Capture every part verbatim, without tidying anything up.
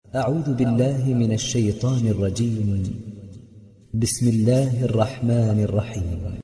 أعوذ بالله من الشيطان الرجيم. بسم الله الرحمن الرحيم.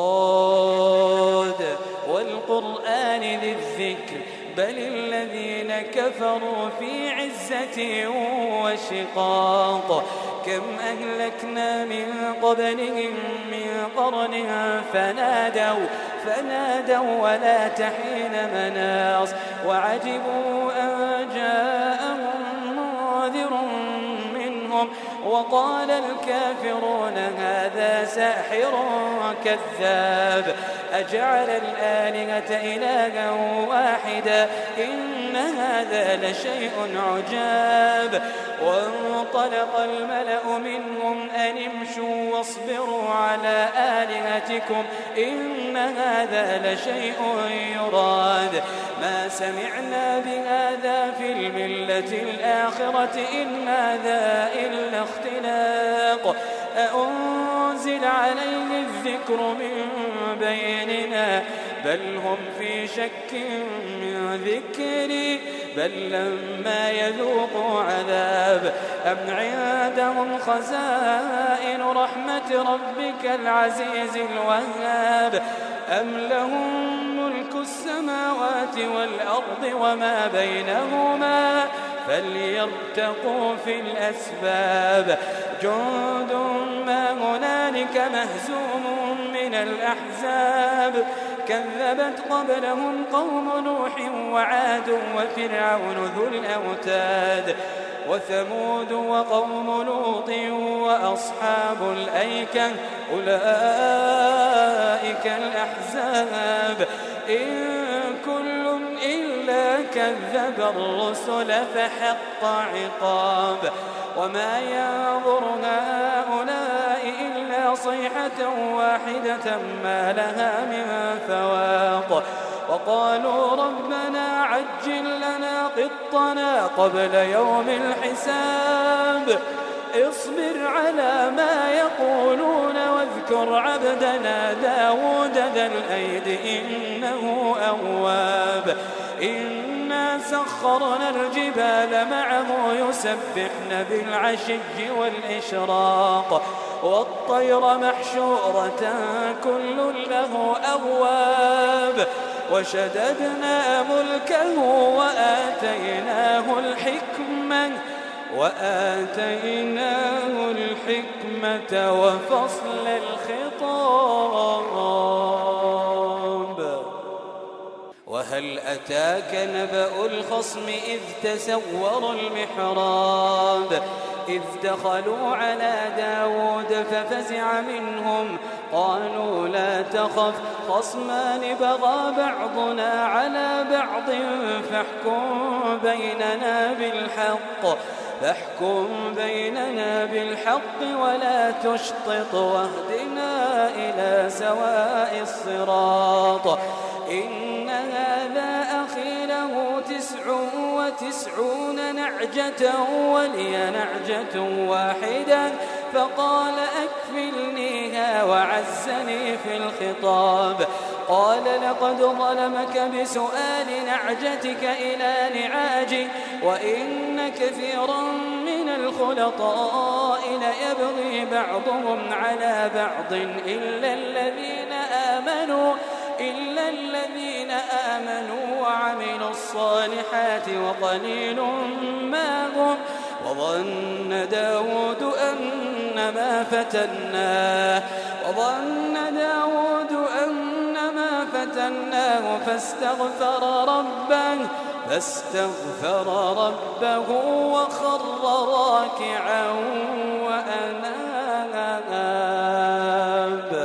صاد والقرآن ذي الذكر بل الذين كفروا في عزة وشقاق كم أهلكنا من قبلهم من قرن فنادوا فنادوا ولا تحين مناص وعجبوا أن جاءهم منذر منهم وقال الكافرون هذا ساحر كذاب أجعل الآلهة إلها واحدا إن هذا لشيء عجاب وانطلق الملأ منهم أن امشوا واصبروا على آلهتكم إن هذا لشيء يراد ما سمعنا بهذا في الملة الآخرة إن هذا إلا اختلاق أأنزل عليه الذكر من بيننا بل هم في شك من ذكري بل لما يذوقوا عذاب أم عندهم خزائن رحمة ربك العزيز الوهاب أم لهم ملك السماوات والأرض وما بينهما فليرتقوا في الأسباب جند ما هنالك مهزوم من الأحزاب كذبت قبلهم قوم نوح وعاد وفرعون ذو الأوتاد وثمود وقوم لوط وأصحاب الأيكة أولئك الأحزاب إن كل إلا كذب الرسل فحق عقاب وما ينظر هؤلاء إلا صيحة واحدة ما لها من فواق وقالوا ربنا عجل لنا قطنا قبل يوم الحساب اصبر على ما يقولون واذكر عبدنا داود ذا الأيد إنه أواب إنا سخرنا الجبال معه يسبحن بالعشي والإشراق والطير محشورة كل له أواب وشددنا ملكه وآتيناه الحكمة وآتيناه الحكمة وفصل الخطاب وهل أتاك نبأ الخصم إذ تسوروا المحراب إذ دخلوا على داود ففزع منهم قالوا لا تخف خصمان بغى بعضنا على بعض فاحكم بيننا بالحق فاحكم بيننا بالحق ولا تشطط واهدنا إلى سواء الصراط إن هذا أخي له تسع وتسعون نعجة ولي نعجة واحدة فقال أكفلنيها وعزني في الخطاب قال لقد ظلمك بسؤال نعجتك إلى نعاجه وإن كثيرا من الخلطاء ليبغي بعضهم على بعض إلا الذين آمنوا إلا الذين آمنوا وعملوا الصالحات وقليل ما هم وظن داود أنما فتناه وظن داود أنما فتناه فاستغفر ربه فاستغفر ربه وخر راكعا وأناب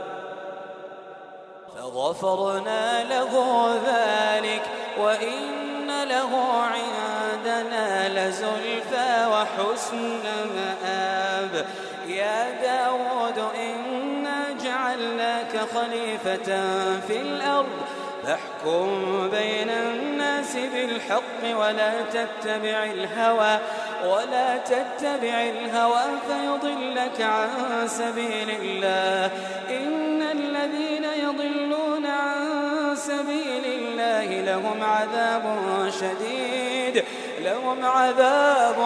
فغفرنا له ذلك وإن له عندنا لزلفى وحسن مآب يا داود إنا جعلناك خليفة في الأرض فاحكم بين الناس بالحق ولا تتبع الهوى ولا تتبع الهوى فيضلك عن سبيل الله إن الذين يضلون عن سبيل الله لهم عذاب شديد لهم عذاب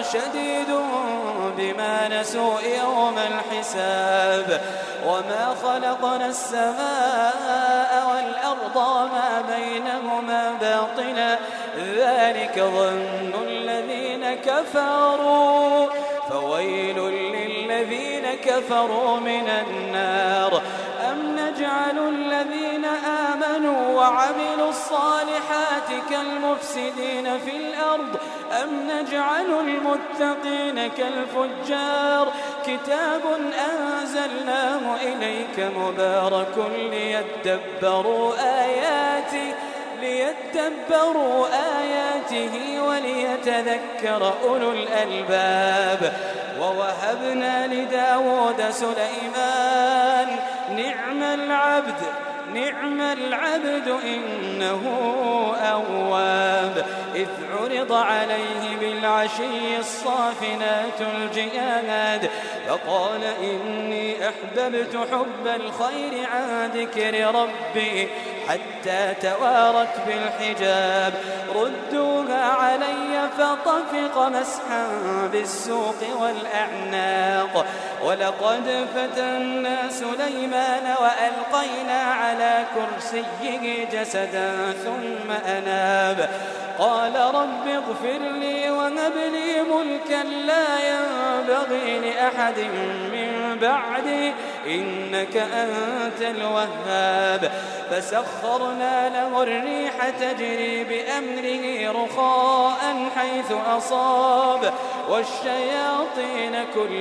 شديد بما نسوا يوم الحساب وما خلقنا السماء والأرض وما بينهما باطلا ذلك ظن الذين كفروا فويل للذين كفروا من النار أم نجعل الذين آمنوا وعملوا الصالحات كالمفسدين في الأرض أم نجعل المتقين كالفجار كتاب أنزلناه إليك مبارك ليدبروا آياته ليدبروا آياته وليتذكر أولو الألباب ووهبنا لداود سليمان نعم العبد نعم العبد إنه أواب إذ عرض عليه بالعشي الصافنات الجياد فقال إني أحببت حب الخير عن ذكر ربي حتى توارت بالحجاب ردوها علي فطفق مسحا بالسوق والأعناق ولقد فتنا سليمان وألقينا على كرسيه جسدا ثم أناب قال رب اغفر لي وهب لي ملكا لا ينبغي لأحد من بعدي إنك أنت الوهاب فسخرنا له الريح تجري بأمره رخاء حيث أصاب والشياطين كل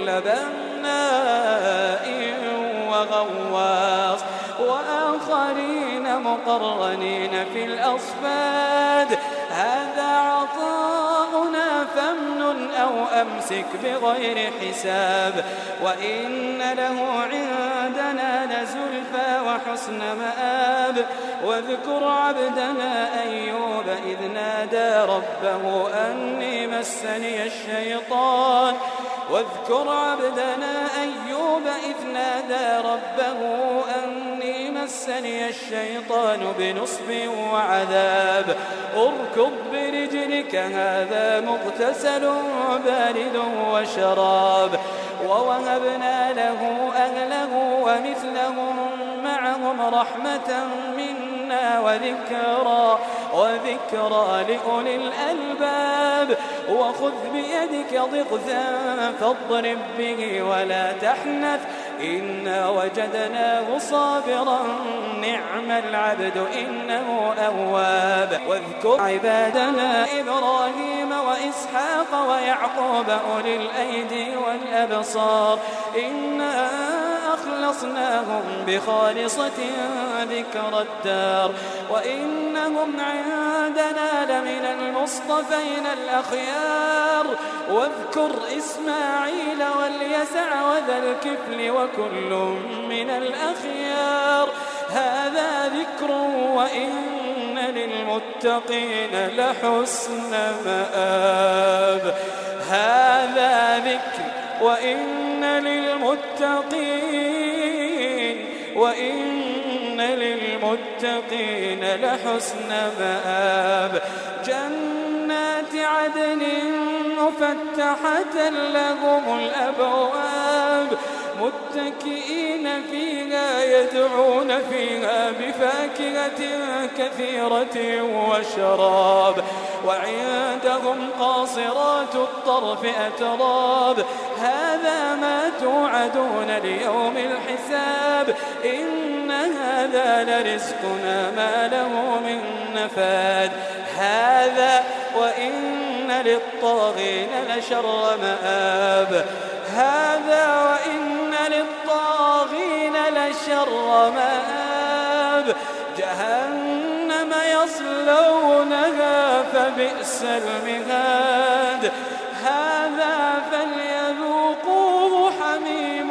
بناء وغواص وآخرين مقرنين في الأصفاد هذا عطاؤنا فامنن أو أمسك بغير حساب وإن له عندنا لزلفى وحسن مآب واذكر عبدنا أيوب إذ نادى ربه أني مسني الشيطان واذكر عبدنا أيوب إذ نادى ربه أني مسني الشيطان بنصب وعذاب اركض برجلك هذا مغتسل بارد وشراب ووهبنا له أهله ومثلهم معهم رحمة منا وذكرى وذكرى لأولي الألباب وخذ بيدك ضغثا فاضرب به ولا تحنث إنا وجدناه صابرا نعم العبد إنه أواب واذكر عبادنا إبراهيم وإسحاق ويعقوب أولي الأيدي والأبصار إنا أخلصناهم بخالصة ذكر الدار وإنهم عندنا لمن المصطفين الأخيار واذكر إسماعيل واليسع وذا الكفل وكل من الأخيار هذا ذكر وإن للمتقين لحسن مآب هذا ذكر وإن للمتقين وإن للمتقين لحسن مآب جنات عدن مفتحة لهم الأبواب متكئين فيها يدعون فيها بفاكهة كثيرة وشراب وعندهم قاصرات الطرف أتراب هذا ما توعدون ليوم الحساب إن هذا لرزقنا ما له من نفاد هذا وإن للطاغين لشر مآب هذا وإن للطاغين لشر مآب جهنم يصلونها فبئس المهاد هذا فليذوقوه حميم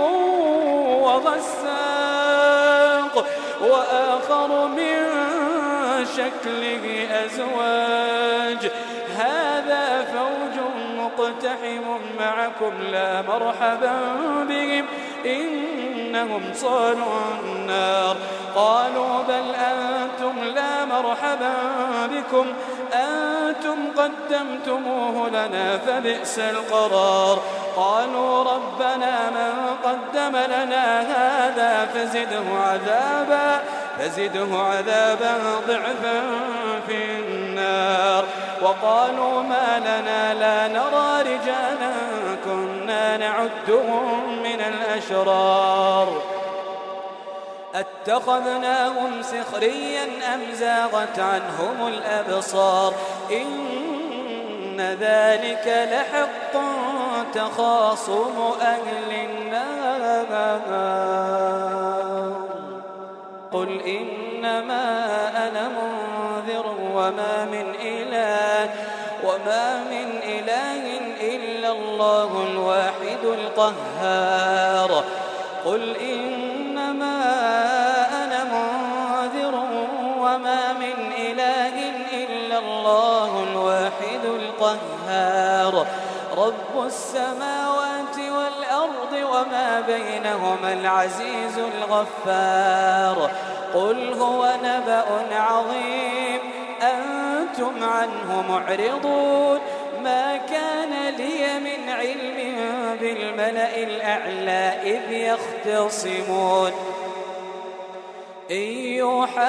وغساق وآخر من شكله أزواج هذا فوج مقتحم معكم لا مرحبا بهم إنهم صالوا النار قالوا بل أنتم لا مرحبا بكم أنتم قدمتموه لنا فبئس القرار. قالوا ربنا من قدم لنا هذا فزده عذابا فزده عذابا ضعفا في النار. وقالوا ما لنا لا نرى رجالا كنا نعدهم من الأشرار أتخذناهم سخريا أم زاغت عنهم الأبصار إن ذلك لحق تخاصم أهل النار. قل إنما أنا منذر وما من إله وما من إله إلا الله الواحد القهار. قل إنما أنا منذر وما من إله إلا الله الواحد القهار. رب السماوات والأرض وما بينهما العزيز الغفار. قل هو نبأ عظيم أنتم عنه معرضون. ما كان لي من علم بالملأ الأعلى إذ يختصمون إن يوحى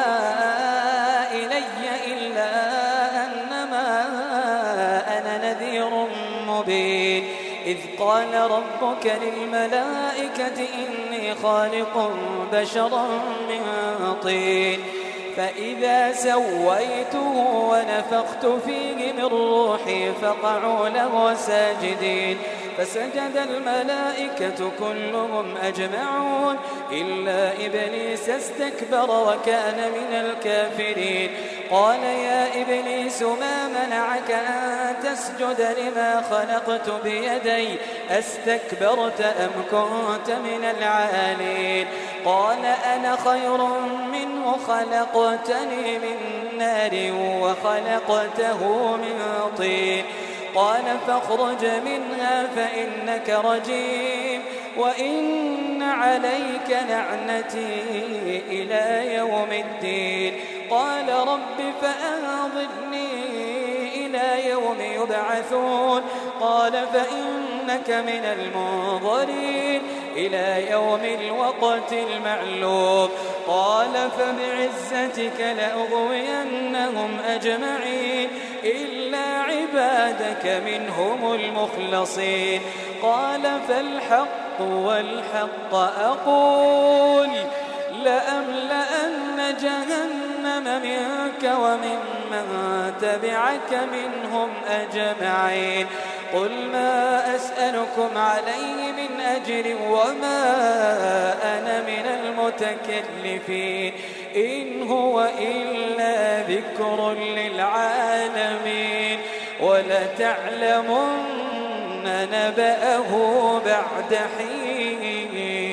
إلي إلا أنما أنا نذير مبين. إذ قال ربك للملائكة إني خالق بشرا من طين فإذا سويته ونفخت فيه من روحي فقعوا له ساجدين. فسجد الملائكة كلهم أجمعون إلا إبليس استكبر وكان من الكافرين. قال يا إبليس ما منعك أن تسجد لما خلقت بيدي أستكبرت أم كنت من العالين؟ قال أنا خير منه خلقتني من نار وخلقته من طين. قال فاخرج منها فإنك رجيم وإن عليك لعنتي إلى يوم الدين. قال رب فأنظرني إلى يوم يبعثون. قال فإنك من المنظرين إلى يوم الوقت المعلوم. قال فبعزتك لأغوينهم أجمعين إلا عبادك منهم المخلصين. قال فالحق والحق أقول لأملأن جهنم منك وممن تبعك منهم أجمعين. قل ما أسألكم عليه من أجر وما أنا من المتكلفين إن هو إلا ذكر للعالمين ولتعلمن نبأه بعد حين.